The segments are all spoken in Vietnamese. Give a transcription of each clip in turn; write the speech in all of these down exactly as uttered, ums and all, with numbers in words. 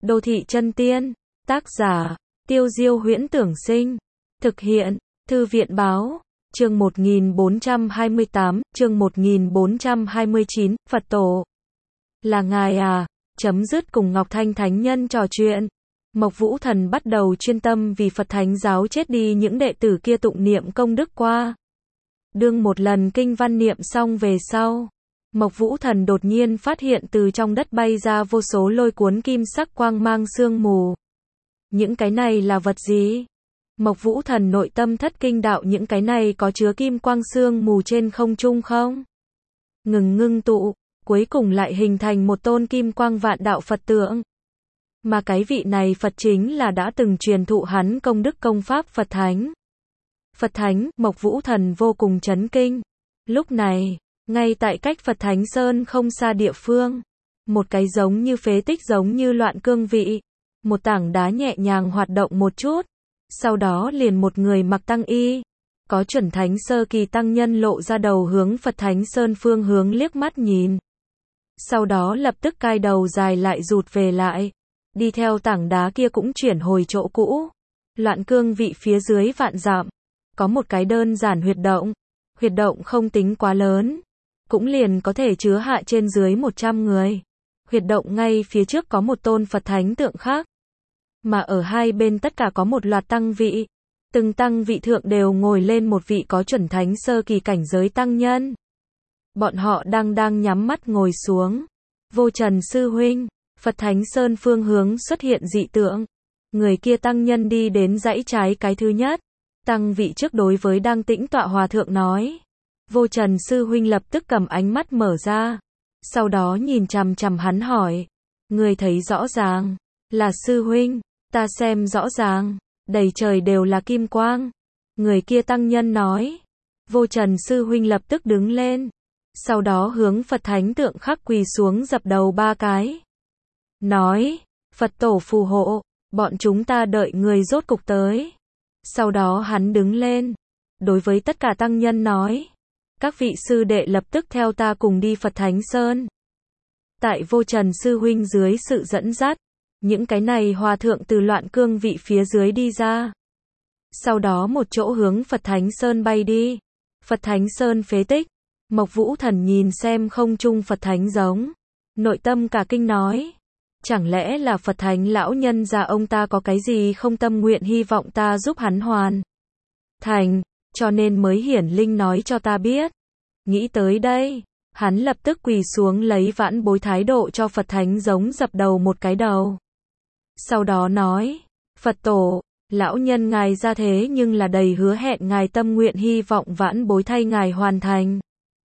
Đô thị chân tiên, tác giả, Tiêu Diêu Huyễn Tưởng Sinh, thực hiện, Thư viện Báo, chương một nghìn bốn trăm hai mươi tám, chương một nghìn bốn trăm hai mươi chín, Phật Tổ. Là ngài à, chấm dứt cùng Ngọc Thanh Thánh Nhân trò chuyện. Mộc Vũ Thần bắt đầu chuyên tâm vì Phật Thánh giáo chết đi những đệ tử kia tụng niệm công đức qua. Đương một lần kinh văn niệm xong về sau, Mộc Vũ Thần đột nhiên phát hiện từ trong đất bay ra vô số lôi cuốn kim sắc quang mang sương mù. Những cái này là vật gì? Mộc Vũ Thần nội tâm thất kinh đạo, những cái này có chứa kim quang sương mù trên không trung không? Ngừng ngưng tụ, cuối cùng lại hình thành một tôn kim quang vạn đạo Phật tượng. Mà cái vị này Phật chính là đã từng truyền thụ hắn công đức công pháp Phật Thánh. Phật Thánh, Mộc Vũ Thần vô cùng chấn kinh. Lúc này, ngay tại cách Phật Thánh Sơn không xa địa phương, một cái giống như phế tích giống như loạn cương vị, một tảng đá nhẹ nhàng hoạt động một chút, sau đó liền một người mặc tăng y, có chuẩn thánh sơ kỳ tăng nhân lộ ra đầu hướng Phật Thánh Sơn phương hướng liếc mắt nhìn. Sau đó lập tức cai đầu dài lại rụt về lại, đi theo tảng đá kia cũng chuyển hồi chỗ cũ. Loạn cương vị phía dưới vạn dặm, có một cái đơn giản huyệt động, huyệt động không tính quá lớn, cũng liền có thể chứa hạ trên dưới một trăm người. Huyệt động ngay phía trước có một tôn Phật Thánh tượng khác, mà ở hai bên tất cả có một loạt tăng vị, từng tăng vị thượng đều ngồi lên một vị có chuẩn thánh sơ kỳ cảnh giới tăng nhân. Bọn họ đang đang nhắm mắt ngồi xuống. Vô Trần sư huynh, Phật Thánh Sơn phương hướng xuất hiện dị tượng. Người kia tăng nhân đi đến dãy trái cái thứ nhất. Tăng vị trước đối với đang tĩnh tọa hòa thượng nói. Vô Trần sư huynh lập tức cầm ánh mắt mở ra. Sau đó nhìn chằm chằm hắn hỏi. Người thấy rõ ràng. Là sư huynh, ta xem rõ ràng. Đầy trời đều là kim quang. Người kia tăng nhân nói. Vô Trần sư huynh lập tức đứng lên. Sau đó hướng Phật Thánh tượng khắc quỳ xuống dập đầu ba cái. Nói, Phật tổ phù hộ, bọn chúng ta đợi người rốt cục tới. Sau đó hắn đứng lên, đối với tất cả tăng nhân nói, các vị sư đệ lập tức theo ta cùng đi Phật Thánh Sơn. Tại Vô Trần sư huynh dưới sự dẫn dắt, những cái này hòa thượng từ loạn cương vị phía dưới đi ra. Sau đó một chỗ hướng Phật Thánh Sơn bay đi. Phật Thánh Sơn phế tích. Mộc Vũ Thần nhìn xem không trung Phật Thánh giống, nội tâm cả kinh nói, chẳng lẽ là Phật Thánh lão nhân già ông ta có cái gì không tâm nguyện hy vọng ta giúp hắn hoàn thành, cho nên mới hiển linh nói cho ta biết. Nghĩ tới đây, hắn lập tức quỳ xuống lấy vãn bối thái độ cho Phật Thánh giống dập đầu một cái đầu. Sau đó nói, Phật tổ, lão nhân ngài ra thế nhưng là đầy hứa hẹn ngài tâm nguyện hy vọng vãn bối thay ngài hoàn thành.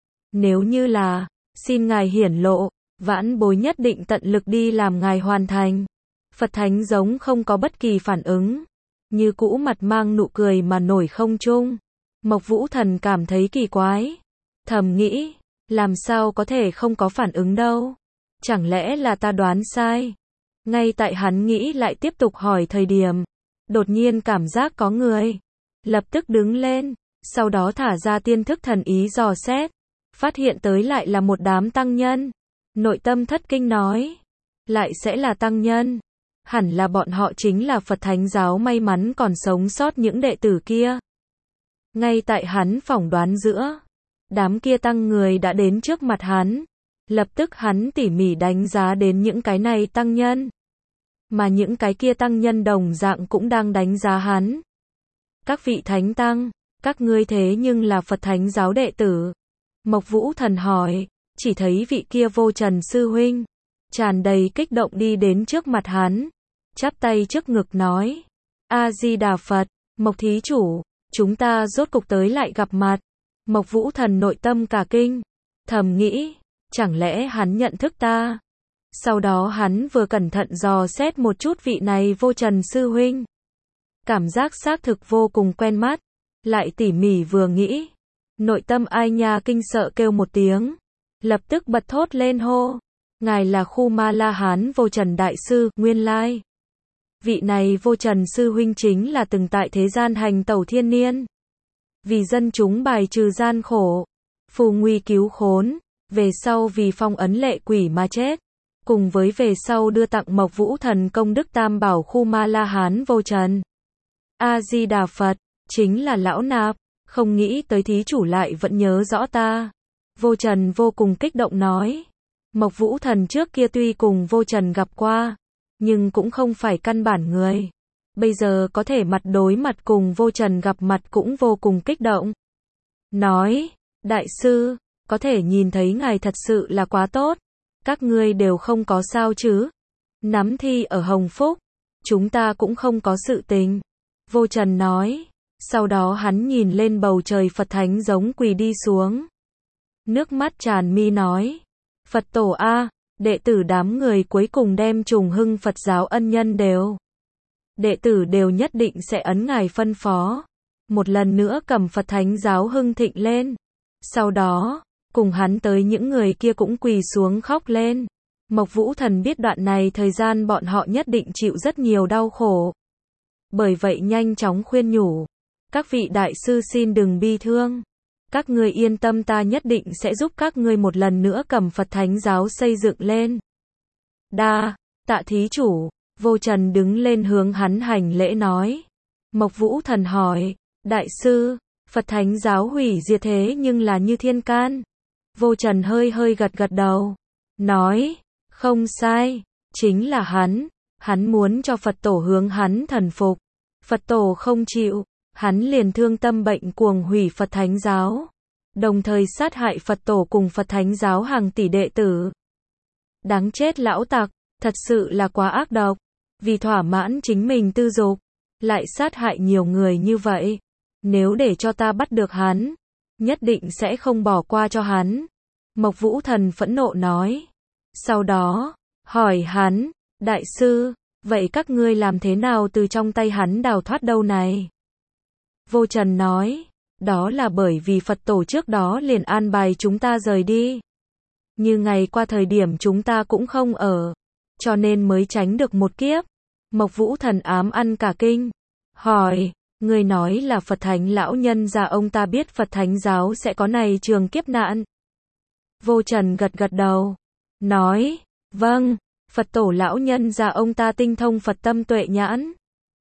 Nếu như là, xin ngài hiển lộ, vãn bối nhất định tận lực đi làm ngài hoàn thành. Phật Thánh giống không có bất kỳ phản ứng, như cũ mặt mang nụ cười mà nổi không trung. Mộc Vũ Thần cảm thấy kỳ quái, thầm nghĩ, làm sao có thể không có phản ứng đâu, chẳng lẽ là ta đoán sai. Ngay tại hắn nghĩ lại tiếp tục hỏi thời điểm, đột nhiên cảm giác có người, lập tức đứng lên, sau đó thả ra tiên thức thần ý dò xét. Phát hiện tới lại là một đám tăng nhân. Nội tâm thất kinh nói. Lại sẽ là tăng nhân. Hẳn là bọn họ chính là Phật Thánh giáo may mắn còn sống sót những đệ tử kia. Ngay tại hắn phỏng đoán giữa, đám kia tăng người đã đến trước mặt hắn. Lập tức hắn tỉ mỉ đánh giá đến những cái này tăng nhân. Mà những cái kia tăng nhân đồng dạng cũng đang đánh giá hắn. Các vị thánh tăng, các ngươi thế nhưng là Phật Thánh giáo đệ tử. Mộc Vũ Thần hỏi, chỉ thấy vị kia Vô Trần sư huynh, tràn đầy kích động đi đến trước mặt hắn, chắp tay trước ngực nói, A-di-đà Phật, Mộc thí chủ, chúng ta rốt cục tới lại gặp mặt. Mộc Vũ Thần nội tâm cả kinh, thầm nghĩ, chẳng lẽ hắn nhận thức ta? Sau đó hắn vừa cẩn thận dò xét một chút vị này Vô Trần sư huynh. Cảm giác xác thực vô cùng quen mắt, lại tỉ mỉ vừa nghĩ. Nội tâm ai nha kinh sợ kêu một tiếng, lập tức bật thốt lên hô, ngài là Khu Ma La Hán Vô Trần đại sư, nguyên lai. Vị này Vô Trần sư huynh chính là từng tại thế gian hành tẩu thiên niên, vì dân chúng bài trừ gian khổ, phù nguy cứu khốn, về sau vì phong ấn lệ quỷ mà chết, cùng với về sau đưa tặng Mộc Vũ Thần công đức tam bảo khu Ma La Hán Vô Trần. A Di Đà Phật, chính là lão nạp, không nghĩ tới thí chủ lại vẫn nhớ rõ ta. Vô Trần vô cùng kích động nói. Mộc Vũ Thần trước kia tuy cùng Vô Trần gặp qua, nhưng cũng không phải căn bản người. Bây giờ có thể mặt đối mặt cùng Vô Trần gặp mặt cũng vô cùng kích động. Nói, đại sư, có thể nhìn thấy ngài thật sự là quá tốt. Các ngươi đều không có sao chứ? Nắm thi ở Hồng Phúc, chúng ta cũng không có sự tình. Vô Trần nói, sau đó hắn nhìn lên bầu trời Phật Thánh giống quỳ đi xuống. Nước mắt tràn mi nói, Phật tổ a, đệ tử đám người cuối cùng đem trùng hưng Phật giáo ân nhân đều. Đệ tử đều nhất định sẽ ấn ngài phân phó. Một lần nữa cầm Phật Thánh giáo hưng thịnh lên. Sau đó, cùng hắn tới những người kia cũng quỳ xuống khóc lên. Mộc Vũ Thần biết đoạn này thời gian bọn họ nhất định chịu rất nhiều đau khổ. Bởi vậy nhanh chóng khuyên nhủ. Các vị đại sư xin đừng bi thương. Các ngươi yên tâm, ta nhất định sẽ giúp các ngươi một lần nữa cầm Phật Thánh giáo xây dựng lên. Đa, tạ thí chủ. Vô Trần đứng lên hướng hắn hành lễ nói. Mộc Vũ Thần hỏi, đại sư, Phật Thánh giáo hủy diệt thế nhưng là như thiên can. Vô Trần hơi hơi gật gật đầu. Nói, không sai, chính là hắn. Hắn muốn cho Phật tổ hướng hắn thần phục. Phật tổ không chịu. Hắn liền thương tâm bệnh cuồng hủy Phật Thánh giáo. Đồng thời sát hại Phật tổ cùng Phật Thánh giáo hàng tỷ đệ tử. Đáng chết lão tặc, thật sự là quá ác độc. Vì thỏa mãn chính mình tư dục, lại sát hại nhiều người như vậy. Nếu để cho ta bắt được hắn, nhất định sẽ không bỏ qua cho hắn. Mộc Vũ Thần phẫn nộ nói. Sau đó, hỏi hắn, đại sư, vậy các ngươi làm thế nào từ trong tay hắn đào thoát đâu này? Vô Trần nói, đó là bởi vì Phật tổ trước đó liền an bài chúng ta rời đi. Như ngày qua thời điểm chúng ta cũng không ở, cho nên mới tránh được một kiếp. Mộc Vũ Thần ám ăn cả kinh. Hỏi, người nói là Phật Thánh lão nhân gia ông ta biết Phật Thánh giáo sẽ có này trường kiếp nạn. Vô Trần gật gật đầu. Nói, vâng, Phật tổ lão nhân gia ông ta tinh thông Phật tâm tuệ nhãn.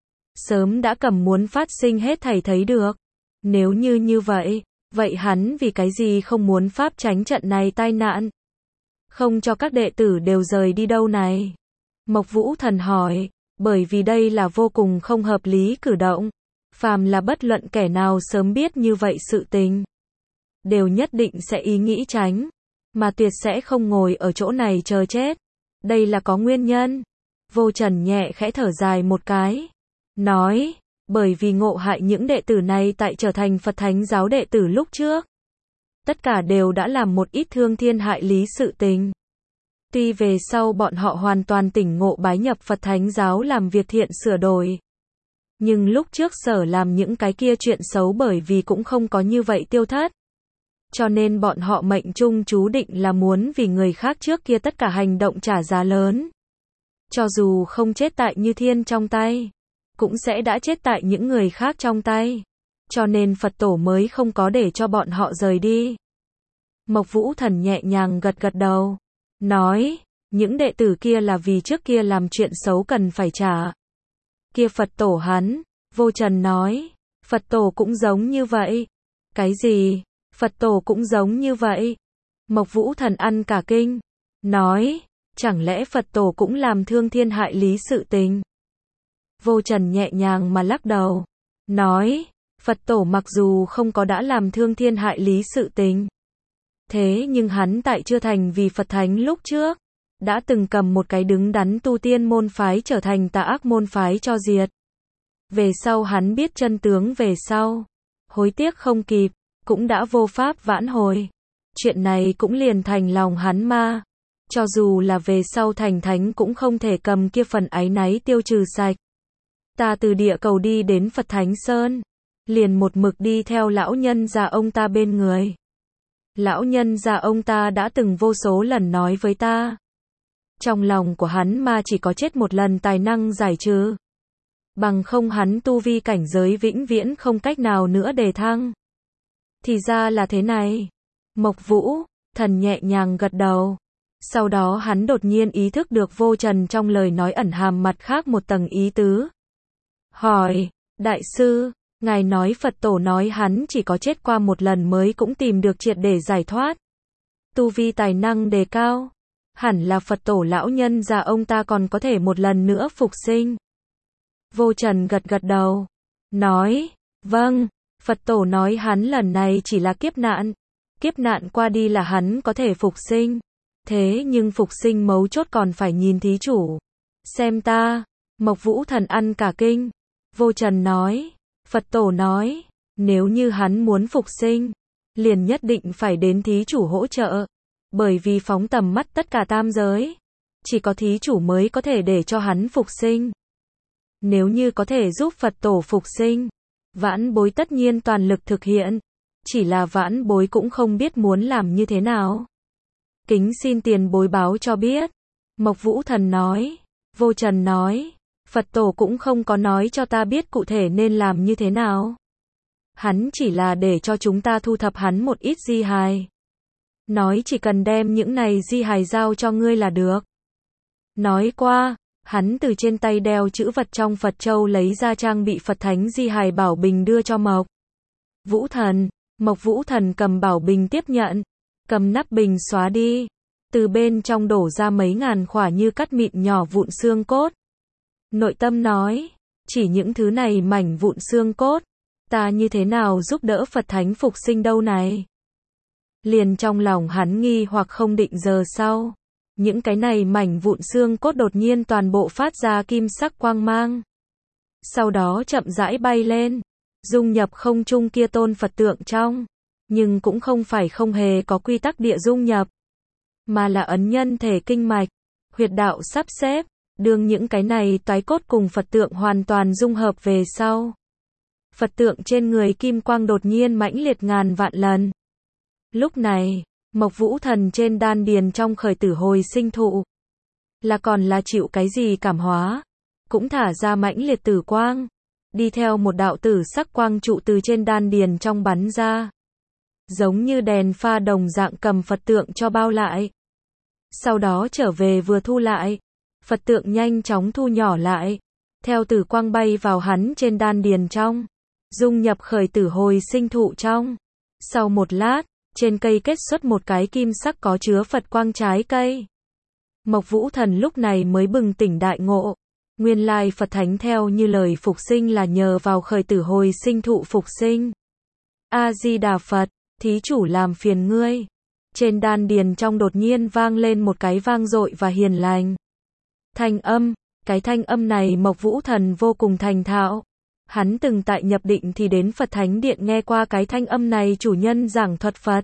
Sớm đã cầm muốn phát sinh hết thảy thấy được. Nếu như như vậy, vậy hắn vì cái gì không muốn pháp tránh trận này tai nạn? Không cho các đệ tử đều rời đi đâu này? Mộc Vũ Thần hỏi, bởi vì đây là vô cùng không hợp lý cử động. Phàm là bất luận kẻ nào sớm biết như vậy sự tình, đều nhất định sẽ ý nghĩ tránh, mà tuyệt sẽ không ngồi ở chỗ này chờ chết. Đây là có nguyên nhân. Vô Trần nhẹ khẽ thở dài một cái. Nói, bởi vì ngộ hại những đệ tử này tại trở thành Phật Thánh giáo đệ tử lúc trước. Tất cả đều đã làm một ít thương thiên hại lý sự tình. Tuy về sau bọn họ hoàn toàn tỉnh ngộ bái nhập Phật Thánh giáo làm việc thiện sửa đổi. Nhưng lúc trước sở làm những cái kia chuyện xấu bởi vì cũng không có như vậy tiêu thất. Cho nên bọn họ mệnh trung chú định là muốn vì người khác trước kia tất cả hành động trả giá lớn. Cho dù không chết tại Như Thiên trong tay, cũng sẽ đã chết tại những người khác trong tay. Cho nên Phật tổ mới không có để cho bọn họ rời đi. Mộc Vũ Thần nhẹ nhàng gật gật đầu. Nói, những đệ tử kia là vì trước kia làm chuyện xấu cần phải trả. Kia Phật tổ hắn, Vô Trần nói, Phật tổ cũng giống như vậy. Cái gì? Phật tổ cũng giống như vậy. Mộc Vũ Thần ăn cả kinh. Nói, chẳng lẽ Phật tổ cũng làm thương thiên hại lý sự tình? Vô Trần nhẹ nhàng mà lắc đầu. Nói, Phật tổ mặc dù không có đã làm thương thiên hại lý sự tình. Thế nhưng hắn tại chưa thành vì Phật Thánh lúc trước, đã từng cầm một cái đứng đắn tu tiên môn phái trở thành tà ác môn phái cho diệt. Về sau hắn biết chân tướng về sau, hối tiếc không kịp, cũng đã vô pháp vãn hồi. Chuyện này cũng liền thành lòng hắn ma. Cho dù là về sau thành thánh cũng không thể cầm kia phần áy náy tiêu trừ sạch. Ta từ địa cầu đi đến Phật Thánh Sơn, liền một mực đi theo lão nhân già ông ta bên người. Lão nhân già ông ta đã từng vô số lần nói với ta. Trong lòng của hắn ma chỉ có chết một lần tài năng giải trừ. Bằng không hắn tu vi cảnh giới vĩnh viễn không cách nào nữa đề thăng. Thì ra là thế này. Mộc Vũ Thần nhẹ nhàng gật đầu. Sau đó hắn đột nhiên ý thức được Vô Trần trong lời nói ẩn hàm mặt khác một tầng ý tứ. Hỏi, đại sư, ngài nói Phật tổ nói hắn chỉ có chết qua một lần mới cũng tìm được triệt để giải thoát. Tu vi tài năng đề cao. Hẳn là Phật tổ lão nhân già ông ta còn có thể một lần nữa phục sinh. Vô Trần gật gật đầu. Nói, vâng, Phật tổ nói hắn lần này chỉ là kiếp nạn. Kiếp nạn qua đi là hắn có thể phục sinh. Thế nhưng phục sinh mấu chốt còn phải nhìn thí chủ. Xem ta, Mộc Vũ Thần ăn cả kinh. Vô Trần nói, Phật tổ nói, nếu như hắn muốn phục sinh, liền nhất định phải đến thí chủ hỗ trợ. Bởi vì phóng tầm mắt tất cả tam giới, chỉ có thí chủ mới có thể để cho hắn phục sinh. Nếu như có thể giúp Phật tổ phục sinh, vãn bối tất nhiên toàn lực thực hiện. Chỉ là vãn bối cũng không biết muốn làm như thế nào. Kính xin tiền bối báo cho biết. Mộc Vũ Thần nói. Vô Trần nói, Phật tổ cũng không có nói cho ta biết cụ thể nên làm như thế nào. Hắn chỉ là để cho chúng ta thu thập hắn một ít di hài. Nói chỉ cần đem những này di hài giao cho ngươi là được. Nói qua, hắn từ trên tay đeo chữ vật trong Phật Châu lấy ra trang bị Phật Thánh di hài bảo bình đưa cho Mộc Vũ Thần. Mộc Vũ Thần cầm bảo bình tiếp nhận, cầm nắp bình xóa đi. Từ bên trong đổ ra mấy ngàn khỏa như cắt mịn nhỏ vụn xương cốt. Nội tâm nói, chỉ những thứ này mảnh vụn xương cốt, ta như thế nào giúp đỡ Phật Thánh phục sinh đâu này. Liền trong lòng hắn nghi hoặc không định giờ sau. Những cái này mảnh vụn xương cốt đột nhiên toàn bộ phát ra kim sắc quang mang. Sau đó chậm rãi bay lên, dung nhập không trung kia tôn Phật tượng trong. Nhưng cũng không phải không hề có quy tắc địa dung nhập, mà là ấn nhân thể kinh mạch, huyệt đạo sắp xếp, đương những cái này toái cốt cùng Phật tượng hoàn toàn dung hợp về sau. Phật tượng trên người kim quang đột nhiên mãnh liệt ngàn vạn lần. Lúc này, Mộc Vũ Thần trên đan điền trong khởi tử hồi sinh thụ, là còn là chịu cái gì cảm hóa, cũng thả ra mãnh liệt tử quang, đi theo một đạo tử sắc quang trụ từ trên đan điền trong bắn ra. Giống như đèn pha đồng dạng cầm Phật tượng cho bao lại. Sau đó trở về vừa thu lại. Phật tượng nhanh chóng thu nhỏ lại. Theo tử quang bay vào hắn trên đan điền trong. Dung nhập khởi tử hồi sinh thụ trong. Sau một lát, trên cây kết xuất một cái kim sắc có chứa Phật quang trái cây. Mộc Vũ Thần lúc này mới bừng tỉnh đại ngộ. Nguyên lai Phật Thánh theo như lời phục sinh là nhờ vào khởi tử hồi sinh thụ phục sinh. A-di-đà Phật. Thí chủ làm phiền ngươi. Trên đan điền trong đột nhiên vang lên một cái vang dội và hiền lành thanh âm. Cái thanh âm này Mộc Vũ Thần vô cùng thành thạo. Hắn từng tại nhập định thì đến Phật Thánh Điện nghe qua cái thanh âm này chủ nhân giảng thuật Phật.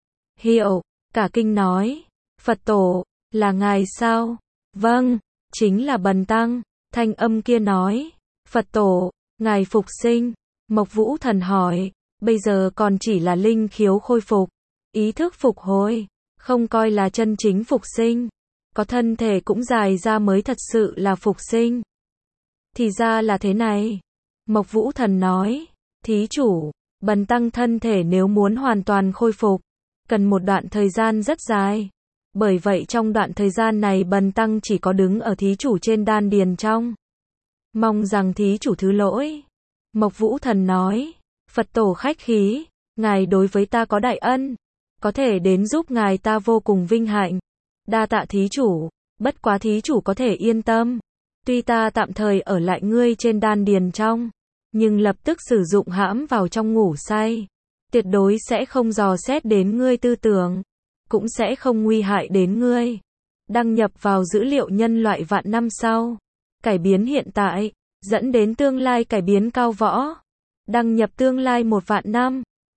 Hiểu, cả kinh nói. Phật tổ, là ngài sao? Vâng, chính là Bần Tăng. Thanh âm kia nói. Phật tổ, ngài phục sinh. Mộc Vũ Thần hỏi. Bây giờ còn chỉ là linh khiếu khôi phục, ý thức phục hồi, không coi là chân chính phục sinh. Có thân thể cũng dài ra mới thật sự là phục sinh. Thì ra là thế này. Mộc Vũ Thần nói, thí chủ, Bần Tăng thân thể nếu muốn hoàn toàn khôi phục, cần một đoạn thời gian rất dài. Bởi vậy trong đoạn thời gian này Bần Tăng chỉ có đứng ở thí chủ trên đan điền trong. Mong rằng thí chủ thứ lỗi. Mộc Vũ Thần nói, Phật tổ khách khí, ngài đối với ta có đại ân, có thể đến giúp ngài ta vô cùng vinh hạnh. Đa tạ thí chủ, bất quá thí chủ có thể yên tâm. Tuy ta tạm thời ở lại ngươi trên đan điền trong, nhưng lập tức sử dụng hãm vào trong ngủ say. Tuyệt đối sẽ không dò xét đến ngươi tư tưởng, cũng sẽ không nguy hại đến ngươi. Đăng nhập vào dữ liệu nhân loại vạn năm sau, cải biến hiện tại, dẫn đến tương lai cải biến cao võ. Đăng nhập tương lai một vạn năm.